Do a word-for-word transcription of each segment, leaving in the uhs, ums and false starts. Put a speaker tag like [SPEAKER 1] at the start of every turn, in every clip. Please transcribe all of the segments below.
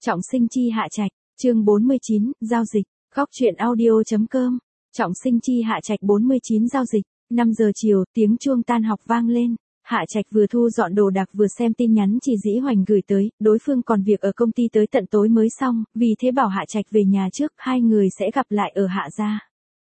[SPEAKER 1] Trọng sinh chi Hạ Trạch, chương bốn mươi chín, giao dịch, góc truyện audio.com, Trọng sinh chi Hạ Trạch bốn mươi chín giao dịch, năm giờ chiều, tiếng chuông tan học vang lên, Hạ Trạch vừa thu dọn đồ đạc vừa xem tin nhắn chị Dĩ Hoành gửi tới, đối phương còn việc ở công ty tới tận tối mới xong, vì thế bảo Hạ Trạch về nhà trước, hai người sẽ gặp lại ở Hạ gia.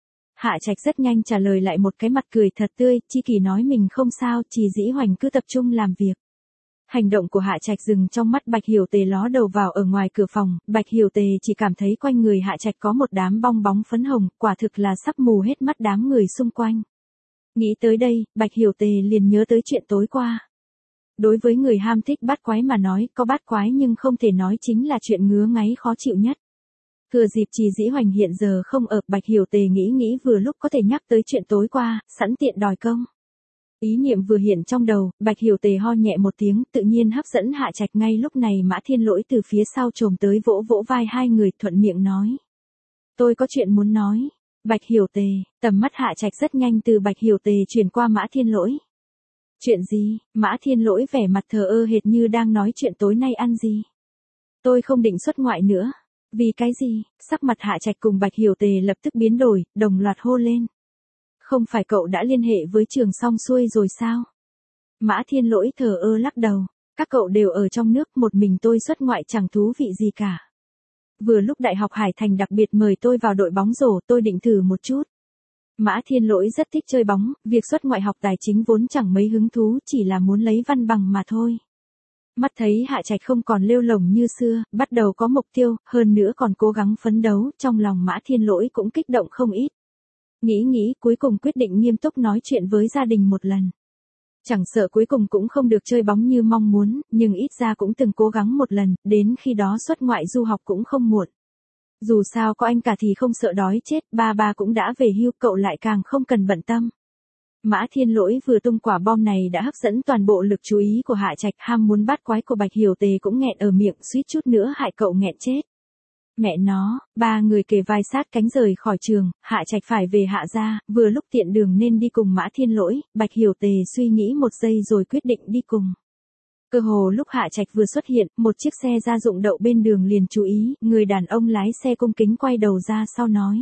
[SPEAKER 1] Hạ Trạch rất nhanh trả lời lại một cái mặt cười thật tươi, Chi Kỳ nói mình không sao, chị Dĩ Hoành cứ tập trung làm việc. Hành động của Hạ Trạch dừng trong mắt Bạch Hiểu Tề ló đầu vào ở ngoài cửa phòng, Bạch Hiểu Tề chỉ cảm thấy quanh người Hạ Trạch có một đám bong bóng phấn hồng, quả thực là sắp mù hết mắt đám người xung quanh. Nghĩ tới đây, Bạch Hiểu Tề liền nhớ tới chuyện tối qua. Đối với người ham thích bát quái mà nói, có bát quái nhưng không thể nói chính là chuyện ngứa ngáy khó chịu nhất. Thừa dịp Trì Dĩ Hoành hiện giờ không ở, Bạch Hiểu Tề nghĩ nghĩ vừa lúc có thể nhắc tới chuyện tối qua, sẵn tiện đòi công. Ý niệm vừa hiện trong đầu, Bạch Hiểu Tề ho nhẹ một tiếng, tự nhiên hấp dẫn Hạ Trạch. Ngay lúc này Mã Thiên Lỗi từ phía sau trồm tới vỗ vỗ vai hai người, thuận miệng nói. Tôi có chuyện muốn nói. Bạch Hiểu Tề, tầm mắt Hạ Trạch rất nhanh từ Bạch Hiểu Tề chuyển qua Mã Thiên Lỗi. Chuyện gì? Mã Thiên Lỗi vẻ mặt thờ ơ hệt như đang nói chuyện tối nay ăn gì. Tôi không định xuất ngoại nữa. Vì cái gì? Sắc mặt Hạ Trạch cùng Bạch Hiểu Tề lập tức biến đổi, đồng loạt hô lên. Không phải cậu đã liên hệ với trường xong xuôi rồi sao? Mã Thiên Lỗi thờ ơ lắc đầu. Các cậu đều ở trong nước, một mình tôi xuất ngoại chẳng thú vị gì cả. Vừa lúc Đại học Hải Thành đặc biệt mời tôi vào đội bóng rổ, tôi định thử một chút. Mã Thiên Lỗi rất thích chơi bóng, việc xuất ngoại học tài chính vốn chẳng mấy hứng thú, chỉ là muốn lấy văn bằng mà thôi. Mắt thấy Hạ Trạch không còn lêu lổng như xưa, bắt đầu có mục tiêu, hơn nữa còn cố gắng phấn đấu, trong lòng Mã Thiên Lỗi cũng kích động không ít. Nghĩ nghĩ cuối cùng quyết định nghiêm túc nói chuyện với gia đình một lần. Chẳng sợ cuối cùng cũng không được chơi bóng như mong muốn, nhưng ít ra cũng từng cố gắng một lần, đến khi đó xuất ngoại du học cũng không muộn. Dù sao có anh cả thì không sợ đói chết, ba ba cũng đã về hưu, cậu lại càng không cần bận tâm. Mã Thiên Lỗi vừa tung quả bom này đã hấp dẫn toàn bộ lực chú ý của Hạ Trạch, ham muốn bát quái của Bạch Hiểu Tề cũng nghẹn ở miệng, suýt chút nữa hại cậu nghẹn chết. Mẹ nó, ba người kề vai sát cánh rời khỏi trường, Hạ Trạch phải về Hạ gia, vừa lúc tiện đường nên đi cùng Mã Thiên Lỗi, Bạch Hiểu Tề suy nghĩ một giây rồi quyết định đi cùng. Cơ hồ lúc Hạ Trạch vừa xuất hiện, một chiếc xe gia dụng đậu bên đường liền chú ý, người đàn ông lái xe cung kính quay đầu ra sau nói.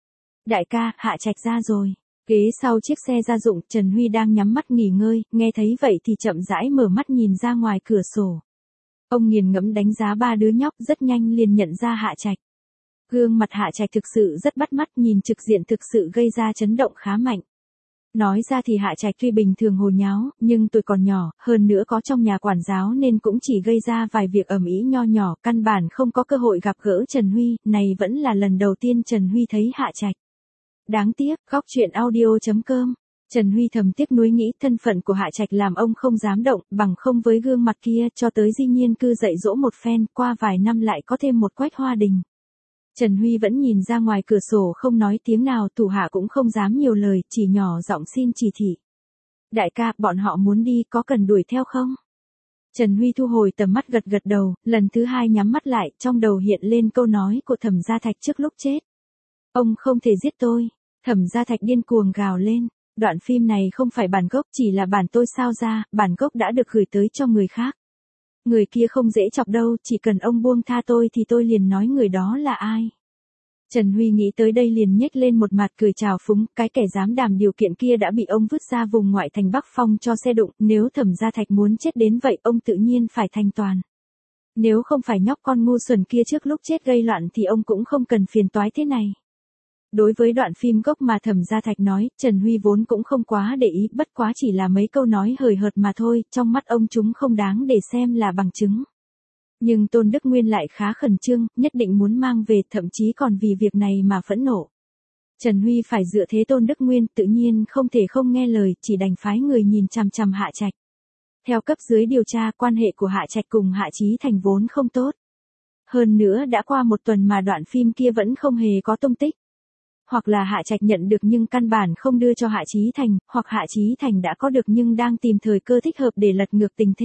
[SPEAKER 1] Đại ca, Hạ Trạch ra rồi. Ghế sau chiếc xe gia dụng, Trần Huy đang nhắm mắt nghỉ ngơi, nghe thấy vậy thì chậm rãi mở mắt nhìn ra ngoài cửa sổ. Ông nghiền ngẫm đánh giá ba đứa nhóc, rất nhanh liền nhận ra Hạ Trạch. Gương mặt Hạ Trạch thực sự rất bắt mắt, nhìn trực diện thực sự gây ra chấn động khá mạnh. Nói ra thì Hạ Trạch tuy bình thường hồ nháo, nhưng tuổi còn nhỏ, hơn nữa có trong nhà quản giáo nên cũng chỉ gây ra vài việc ầm ĩ nho nhỏ, căn bản không có cơ hội gặp gỡ Trần Huy, này vẫn là lần đầu tiên Trần Huy thấy Hạ Trạch. Đáng tiếc, góc truyện audio.com. Trần Huy thầm tiếc nuối nghĩ thân phận của Hạ Trạch làm ông không dám động, bằng không với gương mặt kia cho tới Di Nhiên cư dạy dỗ một phen, qua vài năm lại có thêm một Quách Hoa Đình. Trần Huy vẫn nhìn ra ngoài cửa sổ không nói tiếng nào, thủ hạ cũng không dám nhiều lời, chỉ nhỏ giọng xin chỉ thị. Đại ca, bọn họ muốn đi, có cần đuổi theo không? Trần Huy thu hồi tầm mắt gật gật đầu, lần thứ hai nhắm mắt lại, trong đầu hiện lên câu nói của Thẩm Gia Thạch trước lúc chết. Ông không thể giết tôi. Thẩm Gia Thạch điên cuồng gào lên. Đoạn phim này không phải bản gốc, chỉ là bản tôi sao ra, bản gốc đã được gửi tới cho người khác. Người kia không dễ chọc đâu, chỉ cần ông buông tha tôi thì tôi liền nói người đó là ai. Trần Huy nghĩ tới đây liền nhếch lên một mặt cười trào phúng, cái kẻ dám đảm điều kiện kia đã bị ông vứt ra vùng ngoại thành Bắc Phong cho xe đụng, nếu Thẩm Gia Thạch muốn chết đến vậy ông tự nhiên phải thanh toàn. Nếu không phải nhóc con ngu xuẩn kia trước lúc chết gây loạn thì ông cũng không cần phiền toái thế này. Đối với đoạn phim gốc mà Thẩm Gia Thạch nói, Trần Huy vốn cũng không quá để ý, bất quá chỉ là mấy câu nói hời hợt mà thôi, trong mắt ông chúng không đáng để xem là bằng chứng. Nhưng Tôn Đức Nguyên lại khá khẩn trương, nhất định muốn mang về, thậm chí còn vì việc này mà phẫn nộ. Trần Huy phải dựa thế Tôn Đức Nguyên, tự nhiên không thể không nghe lời, chỉ đành phái người nhìn chằm chằm Hạ Trạch. Theo cấp dưới điều tra, quan hệ của Hạ Trạch cùng Hạ Chí Thành vốn không tốt. Hơn nữa đã qua một tuần mà đoạn phim kia vẫn không hề có tung tích. Hoặc là Hạ Trạch nhận được nhưng căn bản không đưa cho Hạ Chí Thành, hoặc Hạ Chí Thành đã có được nhưng đang tìm thời cơ thích hợp để lật ngược tình thế.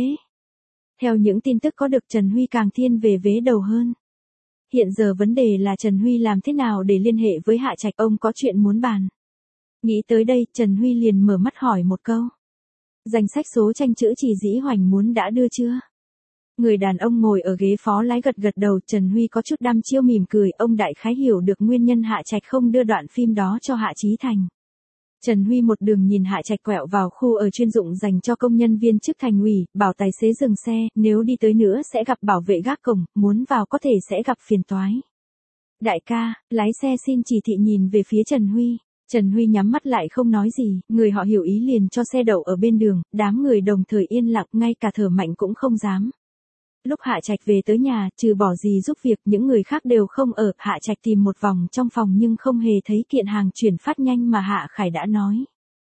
[SPEAKER 1] Theo những tin tức có được, Trần Huy càng thiên về vế đầu hơn. Hiện giờ vấn đề là Trần Huy làm thế nào để liên hệ với Hạ Trạch, ông có chuyện muốn bàn. Nghĩ tới đây, Trần Huy liền mở mắt hỏi một câu. Danh sách số tranh chữ Trì Dĩ Hoành muốn đã đưa chưa? Người đàn ông ngồi ở ghế phó lái gật gật đầu, Trần Huy có chút đăm chiêu mỉm cười, ông đại khái hiểu được nguyên nhân Hạ Trạch không đưa đoạn phim đó cho Hạ Chí Thành. Trần Huy một đường nhìn Hạ Trạch quẹo vào khu ở chuyên dụng dành cho công nhân viên chức thành ủy, bảo tài xế dừng xe, nếu đi tới nữa sẽ gặp bảo vệ gác cổng, muốn vào có thể sẽ gặp phiền toái. Đại ca, lái xe xin chỉ thị nhìn về phía Trần Huy. Trần Huy nhắm mắt lại không nói gì, người họ hiểu ý liền cho xe đậu ở bên đường, đám người đồng thời yên lặng, ngay cả thở mạnh cũng không dám. Lúc Hạ Trạch về tới nhà, trừ bỏ gì giúp việc, những người khác đều không ở, Hạ Trạch tìm một vòng trong phòng nhưng không hề thấy kiện hàng chuyển phát nhanh mà Hạ Khải đã nói.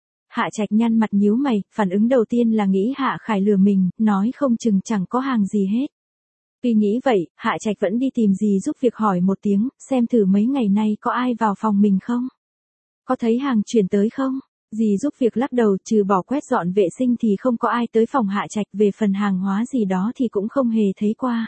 [SPEAKER 1] Hạ Trạch nhăn mặt nhíu mày, phản ứng đầu tiên là nghĩ Hạ Khải lừa mình, nói không chừng chẳng có hàng gì hết. Vì nghĩ vậy, Hạ Trạch vẫn đi tìm dì giúp việc hỏi một tiếng, xem thử mấy ngày nay có ai vào phòng mình không? Có thấy hàng chuyển tới không? Dì giúp việc lắc đầu, trừ bỏ quét dọn vệ sinh thì không có ai tới phòng Hạ Trạch, về phần hàng hóa gì đó thì cũng không hề thấy qua.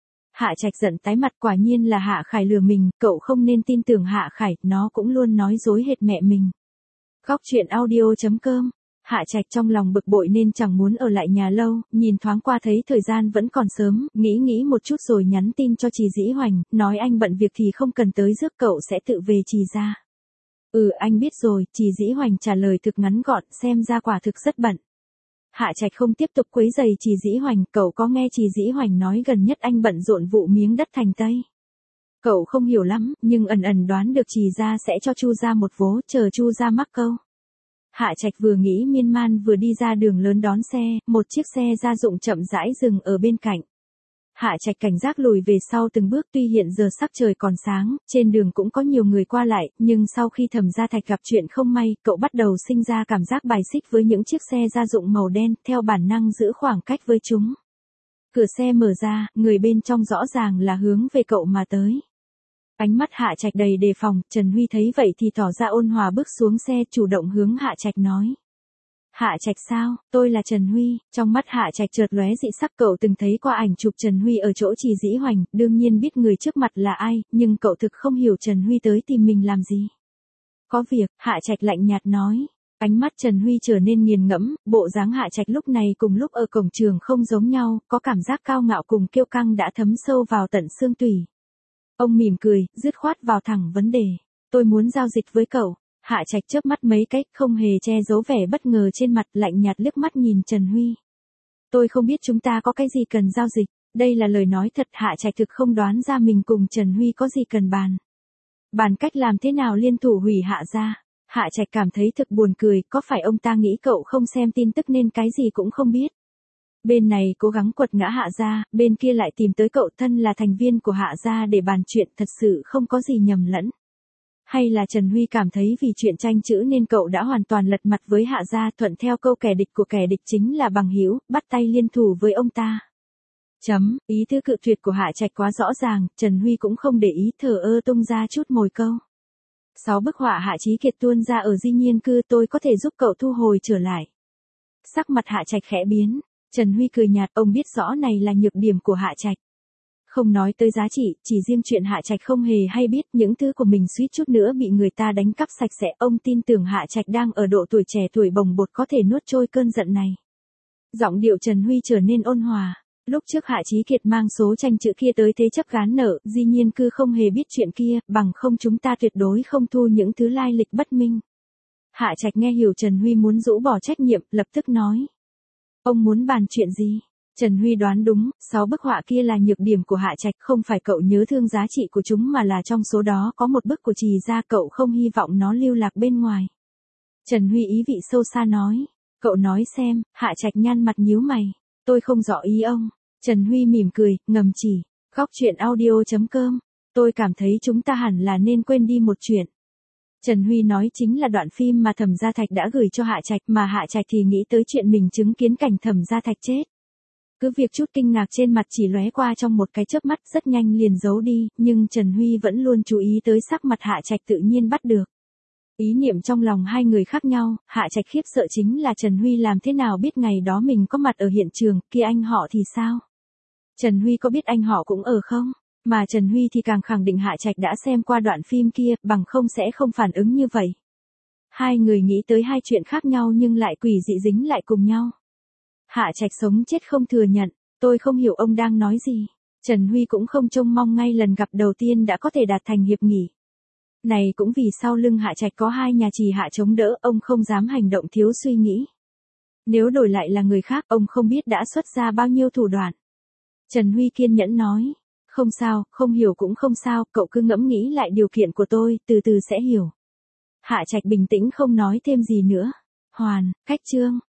[SPEAKER 1] Hạ Trạch giận tái mặt, quả nhiên là Hạ Khải lừa mình, cậu không nên tin tưởng Hạ Khải, nó cũng luôn nói dối hệt mẹ mình. Góc truyện audio chấm com. Hạ Trạch trong lòng bực bội nên chẳng muốn ở lại nhà lâu, nhìn thoáng qua thấy thời gian vẫn còn sớm, nghĩ nghĩ một chút rồi nhắn tin cho Trì Dĩ Hoành, nói anh bận việc thì không cần tới rước cậu sẽ tự về Trì ra. Ừ anh biết rồi, Trì Dĩ Hoành trả lời thực ngắn gọn, xem ra quả thực rất bận. Hạ Trạch không tiếp tục quấy giày Trì Dĩ Hoành, cậu có nghe Trì Dĩ Hoành nói gần nhất anh bận rộn vụ miếng đất thành Tây. Cậu không hiểu lắm, nhưng ẩn ẩn đoán được Trì ra sẽ cho Chu ra một vố, chờ Chu ra mắc câu. Hạ Trạch vừa nghĩ miên man vừa đi ra đường lớn đón xe, một chiếc xe gia dụng chậm rãi dừng ở bên cạnh. Hạ Trạch cảnh giác lùi về sau từng bước, tuy hiện giờ sắc trời còn sáng, trên đường cũng có nhiều người qua lại, nhưng sau khi Thẩm Gia Thạch gặp chuyện không may, cậu bắt đầu sinh ra cảm giác bài xích với những chiếc xe gia dụng màu đen, theo bản năng giữ khoảng cách với chúng. Cửa xe mở ra, người bên trong rõ ràng là hướng về cậu mà tới. Ánh mắt Hạ Trạch đầy đề phòng, Trần Huy thấy vậy thì tỏ ra ôn hòa bước xuống xe, chủ động hướng Hạ Trạch nói. Hạ Trạch sao, tôi là Trần Huy, trong mắt Hạ Trạch chợt lóe dị sắc, cậu từng thấy qua ảnh chụp Trần Huy ở chỗ Trì Dĩ Hoành, đương nhiên biết người trước mặt là ai, nhưng cậu thực không hiểu Trần Huy tới tìm mình làm gì. Có việc, Hạ Trạch lạnh nhạt nói. Ánh mắt Trần Huy trở nên nghiền ngẫm, bộ dáng Hạ Trạch lúc này cùng lúc ở cổng trường không giống nhau, có cảm giác cao ngạo cùng kiêu căng đã thấm sâu vào tận xương tủy. Ông mỉm cười, dứt khoát vào thẳng vấn đề. Tôi muốn giao dịch với cậu. Hạ Trạch chớp mắt mấy cái, không hề che giấu vẻ bất ngờ trên mặt, lạnh nhạt liếc mắt nhìn Trần Huy. Tôi không biết chúng ta có cái gì cần giao dịch. Đây là lời nói thật, Hạ Trạch thực không đoán ra mình cùng Trần Huy có gì cần bàn. Bàn cách làm thế nào liên thủ hủy Hạ ra. Hạ Trạch cảm thấy thực buồn cười, có phải ông ta nghĩ cậu không xem tin tức nên cái gì cũng không biết. Bên này cố gắng quật ngã Hạ gia, bên kia lại tìm tới cậu thân là thành viên của Hạ gia để bàn chuyện, thật sự không có gì nhầm lẫn. Hay là Trần Huy cảm thấy vì chuyện tranh chữ nên cậu đã hoàn toàn lật mặt với Hạ gia, thuận theo câu kẻ địch của kẻ địch chính là bằng hữu, bắt tay liên thủ với ông ta. Chấm, ý tứ cự tuyệt của Hạ Trạch quá rõ ràng, Trần Huy cũng không để ý, thờ ơ tung ra chút mồi câu. Sáu bức họa Hạ Chí Kiệt tuôn ra ở Di Nhiên Cư, tôi có thể giúp cậu thu hồi trở lại. Sắc mặt Hạ Trạch khẽ biến, Trần Huy cười nhạt, ông biết rõ này là nhược điểm của Hạ Trạch. Không nói tới giá trị, chỉ riêng chuyện Hạ Trạch không hề hay biết, những thứ của mình suýt chút nữa bị người ta đánh cắp sạch sẽ, ông tin tưởng Hạ Trạch đang ở độ tuổi trẻ tuổi bồng bột có thể nuốt trôi cơn giận này. Giọng điệu Trần Huy trở nên ôn hòa. Lúc trước Hạ Chí Kiệt mang số tranh chữ kia tới thế chấp gán nợ, Di Nhiên Cư không hề biết chuyện kia, bằng không chúng ta tuyệt đối không thu những thứ lai lịch bất minh. Hạ Trạch nghe hiểu Trần Huy muốn rũ bỏ trách nhiệm, lập tức nói. Ông muốn bàn chuyện gì? Trần Huy đoán đúng, sáu bức họa kia là nhược điểm của Hạ Trạch, không phải cậu nhớ thương giá trị của chúng mà là trong số đó có một bức của Trì gia, cậu không hy vọng nó lưu lạc bên ngoài. Trần Huy ý vị sâu xa nói. Cậu nói xem, Hạ Trạch nhăn mặt nhíu mày. Tôi không rõ ý ông. Trần Huy mỉm cười, ngầm chỉ. Góc truyện audio chấm com. Tôi cảm thấy chúng ta hẳn là nên quên đi một chuyện. Trần Huy nói chính là đoạn phim mà Thẩm Gia Thạch đã gửi cho Hạ Trạch, mà Hạ Trạch thì nghĩ tới chuyện mình chứng kiến cảnh Thẩm Gia Thạch chết. Cứ việc chút kinh ngạc trên mặt chỉ lóe qua trong một cái chớp mắt rất nhanh liền giấu đi, nhưng Trần Huy vẫn luôn chú ý tới sắc mặt Hạ Trạch tự nhiên bắt được. Ý niệm trong lòng hai người khác nhau, Hạ Trạch khiếp sợ chính là Trần Huy làm thế nào biết ngày đó mình có mặt ở hiện trường, kia anh họ thì sao? Trần Huy có biết anh họ cũng ở không? Mà Trần Huy thì càng khẳng định Hạ Trạch đã xem qua đoạn phim kia, bằng không sẽ không phản ứng như vậy. Hai người nghĩ tới hai chuyện khác nhau nhưng lại quỷ dị dính lại cùng nhau. Hạ Trạch sống chết không thừa nhận, Tôi không hiểu ông đang nói gì. Trần Huy cũng không trông mong ngay lần gặp đầu tiên đã có thể đạt thành hiệp nghị. Này cũng vì sau lưng Hạ Trạch có hai nhà trì hạ chống đỡ, ông không dám hành động thiếu suy nghĩ. Nếu đổi lại là người khác, ông không biết đã xuất ra bao nhiêu thủ đoạn. Trần Huy kiên nhẫn nói. Không sao, không hiểu cũng không sao, cậu cứ ngẫm nghĩ lại điều kiện của tôi, từ từ sẽ hiểu. Hạ Trạch bình tĩnh không nói thêm gì nữa. Hoàn, Khách Trương.